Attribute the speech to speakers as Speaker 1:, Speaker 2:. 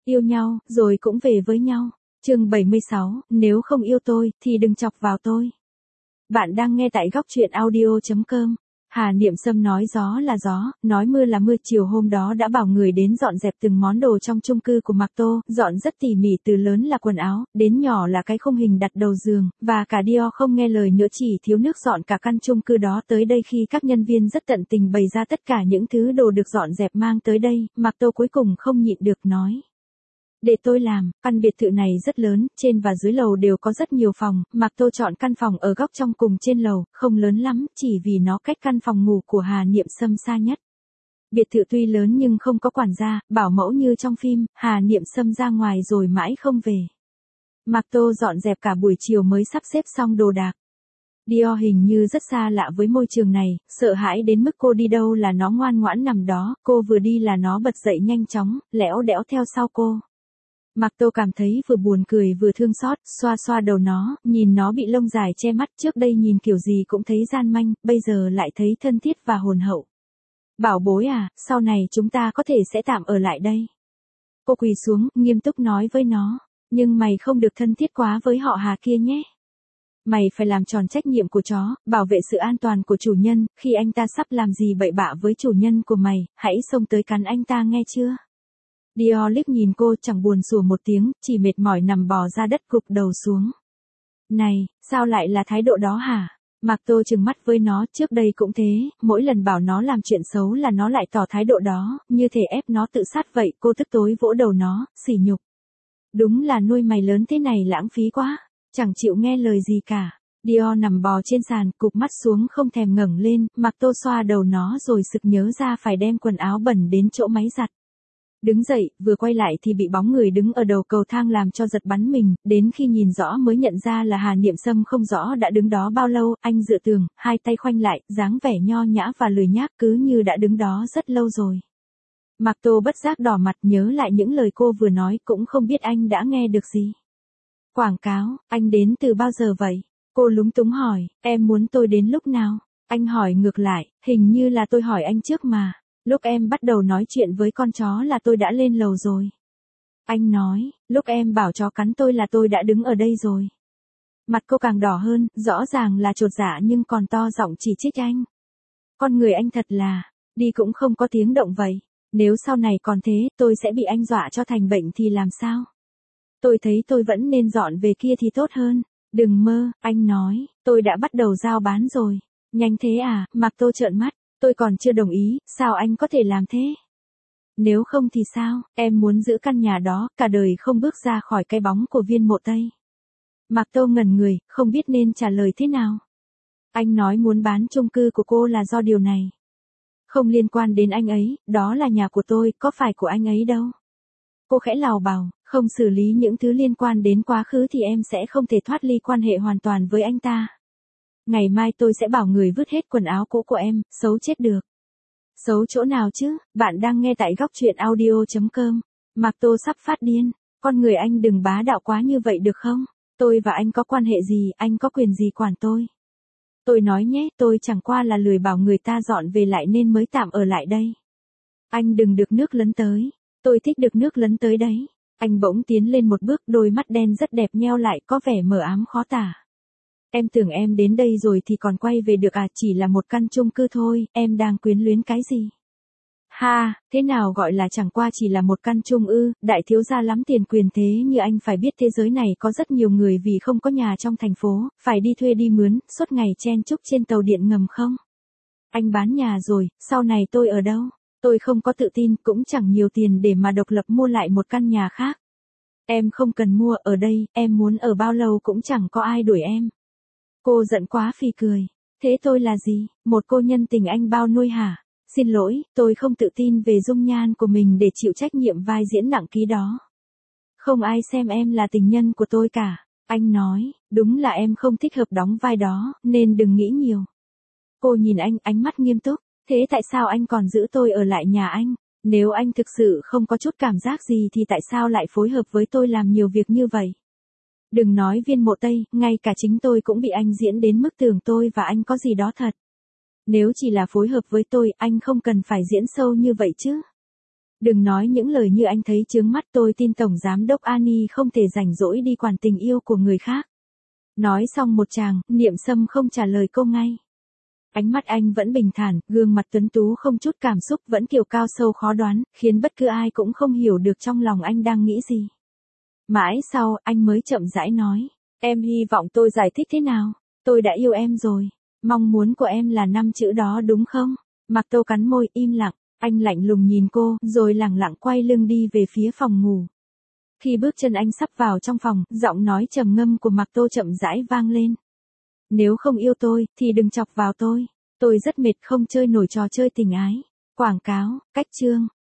Speaker 1: Yêu nhau, rồi cũng về với nhau. Chương 76, nếu không yêu tôi, thì đừng chọc vào tôi. Bạn đang nghe tại góc truyện audio.com. Hà Niệm Sâm nói gió là gió, nói mưa là mưa. Chiều hôm đó đã bảo người đến dọn dẹp từng món đồ trong chung cư của Mạc Tô, dọn rất tỉ mỉ, từ lớn là quần áo, đến nhỏ là cái khung hình đặt đầu giường, và cả Dior không nghe lời nữa, chỉ thiếu nước dọn cả căn chung cư đó tới đây. Khi các nhân viên rất tận tình bày ra tất cả những thứ đồ được dọn dẹp mang tới đây, Mạc Tô cuối cùng không nhịn được nói. Để tôi làm, căn biệt thự này rất lớn, trên và dưới lầu đều có rất nhiều phòng, Mạc Tô chọn căn phòng ở góc trong cùng trên lầu, không lớn lắm, chỉ vì nó cách căn phòng ngủ của Hà Niệm Sâm xa nhất. Biệt thự tuy lớn nhưng không có quản gia, bảo mẫu như trong phim, Hà Niệm Sâm ra ngoài rồi mãi không về. Mạc Tô dọn dẹp cả buổi chiều mới sắp xếp xong đồ đạc. Dior hình như rất xa lạ với môi trường này, sợ hãi đến mức cô đi đâu là nó ngoan ngoãn nằm đó, cô vừa đi là nó bật dậy nhanh chóng, lẽo đẽo theo sau cô. Mạc Tô cảm thấy vừa buồn cười vừa thương xót, xoa xoa đầu nó, nhìn nó bị lông dài che mắt, trước đây nhìn kiểu gì cũng thấy gian manh, bây giờ lại thấy thân thiết và hồn hậu. Bảo bối à, sau này chúng ta có thể sẽ tạm ở lại đây. Cô quỳ xuống, nghiêm túc nói với nó, nhưng mày không được thân thiết quá với họ Hà kia nhé. Mày phải làm tròn trách nhiệm của chó, bảo vệ sự an toàn của chủ nhân, khi anh ta sắp làm gì bậy bạ với chủ nhân của mày, hãy xông tới cắn anh ta nghe chưa? Dior liếc nhìn cô, chẳng buồn sủa một tiếng, chỉ mệt mỏi nằm bò ra đất gục đầu xuống. Này, sao lại là thái độ đó hả? Mạc Tô trừng mắt với nó, trước đây cũng thế, mỗi lần bảo nó làm chuyện xấu là nó lại tỏ thái độ đó, như thể ép nó tự sát vậy. Cô tức tối vỗ đầu nó, sỉ nhục. Đúng là nuôi mày lớn thế này lãng phí quá, chẳng chịu nghe lời gì cả. Dior nằm bò trên sàn, cụp mắt xuống không thèm ngẩng lên, Mạc Tô xoa đầu nó rồi sực nhớ ra phải đem quần áo bẩn đến chỗ máy giặt. Đứng dậy, vừa quay lại thì bị bóng người đứng ở đầu cầu thang làm cho giật bắn mình, đến khi nhìn rõ mới nhận ra là Hà Niệm Sâm. Không rõ đã đứng đó bao lâu, anh dựa tường, hai tay khoanh lại, dáng vẻ nho nhã và lười nhác, cứ như đã đứng đó rất lâu rồi. Mạc Tô bất giác đỏ mặt, nhớ lại những lời cô vừa nói, cũng không biết anh đã nghe được gì. Quảng cáo, anh đến từ bao giờ vậy? Cô lúng túng hỏi, em muốn tôi đến lúc nào? Anh hỏi ngược lại, hình như là tôi hỏi anh trước mà. Lúc em bắt đầu nói chuyện với con chó là tôi đã lên lầu rồi. Anh nói, lúc em bảo chó cắn tôi là tôi đã đứng ở đây rồi. Mặt cô càng đỏ hơn, rõ ràng là chột dạ nhưng còn to giọng chỉ trích anh. Con người anh thật là, đi cũng không có tiếng động vậy. Nếu sau này còn thế, tôi sẽ bị anh dọa cho thành bệnh thì làm sao? Tôi thấy tôi vẫn nên dọn về kia thì tốt hơn. Đừng mơ, anh nói, tôi đã bắt đầu giao bán rồi. Nhanh thế à? Mạc Tô trợn mắt. Tôi còn chưa đồng ý, sao anh có thể làm thế? Nếu không thì sao, em muốn giữ căn nhà đó, cả đời không bước ra khỏi cái bóng của Viên Mộ Tây. Mạc Tô ngẩn người, không biết nên trả lời thế nào. Anh nói muốn bán chung cư của cô là do điều này. Không liên quan đến anh ấy, đó là nhà của tôi, có phải của anh ấy đâu. Cô khẽ lào bảo, không xử lý những thứ liên quan đến quá khứ thì em sẽ không thể thoát ly quan hệ hoàn toàn với anh ta. Ngày mai tôi sẽ bảo người vứt hết quần áo cũ của em, xấu chết được. Xấu chỗ nào chứ, bạn đang nghe tại góc truyện audio.com. Mạc Tô sắp phát điên, con người anh đừng bá đạo quá như vậy được không? Tôi và anh có quan hệ gì, anh có quyền gì quản tôi? Tôi nói nhé, tôi chẳng qua là lười bảo người ta dọn về lại nên mới tạm ở lại đây. Anh đừng được nước lấn tới, tôi thích được nước lấn tới đấy. Anh bỗng tiến lên một bước, đôi mắt đen rất đẹp nheo lại, có vẻ mờ ám khó tả. Em tưởng em đến đây rồi thì còn quay về được à, chỉ là một căn chung cư thôi, em đang quyến luyến cái gì? Ha, thế nào gọi là chẳng qua chỉ là một căn chung ư, đại thiếu gia lắm tiền quyền thế như anh phải biết thế giới này có rất nhiều người vì không có nhà trong thành phố, phải đi thuê đi mướn, suốt ngày chen chúc trên tàu điện ngầm không? Anh bán nhà rồi, sau này tôi ở đâu? Tôi không có tự tin, cũng chẳng nhiều tiền để mà độc lập mua lại một căn nhà khác. Em không cần mua, ở đây, em muốn ở bao lâu cũng chẳng có ai đuổi em. Cô giận quá phì cười. Thế tôi là gì, một cô nhân tình anh bao nuôi hả? Xin lỗi, tôi không tự tin về dung nhan của mình để chịu trách nhiệm vai diễn nặng ký đó. Không ai xem em là tình nhân của tôi cả. Anh nói, đúng là em không thích hợp đóng vai đó, nên đừng nghĩ nhiều. Cô nhìn anh, ánh mắt nghiêm túc. Thế tại sao anh còn giữ tôi ở lại nhà anh? Nếu anh thực sự không có chút cảm giác gì thì tại sao lại phối hợp với tôi làm nhiều việc như vậy? Đừng nói Viên Mộ Tây, ngay cả chính tôi cũng bị anh diễn đến mức tưởng tôi và anh có gì đó thật. Nếu chỉ là phối hợp với tôi, anh không cần phải diễn sâu như vậy chứ. Đừng nói những lời như anh thấy chướng mắt, tôi tin Tổng Giám đốc Ani không thể rảnh rỗi đi quản tình yêu của người khác. Nói xong một tràng, Niệm Sâm không trả lời cô ngay. Ánh mắt anh vẫn bình thản, gương mặt tuấn tú không chút cảm xúc, vẫn kiểu cao sâu khó đoán, khiến bất cứ ai cũng không hiểu được trong lòng anh đang nghĩ gì. Mãi sau, anh mới chậm rãi nói, em hy vọng tôi giải thích thế nào? Tôi đã yêu em rồi. Mong muốn của em là 5 chữ đó đúng không? Mạc Tô cắn môi, im lặng. Anh lạnh lùng nhìn cô, rồi lẳng lặng quay lưng đi về phía phòng ngủ. Khi bước chân anh sắp vào trong phòng, giọng nói trầm ngâm của Mạc Tô chậm rãi vang lên. Nếu không yêu tôi, thì đừng chọc vào tôi. Tôi rất mệt không chơi nổi trò chơi tình ái. Quảng cáo, cách chương.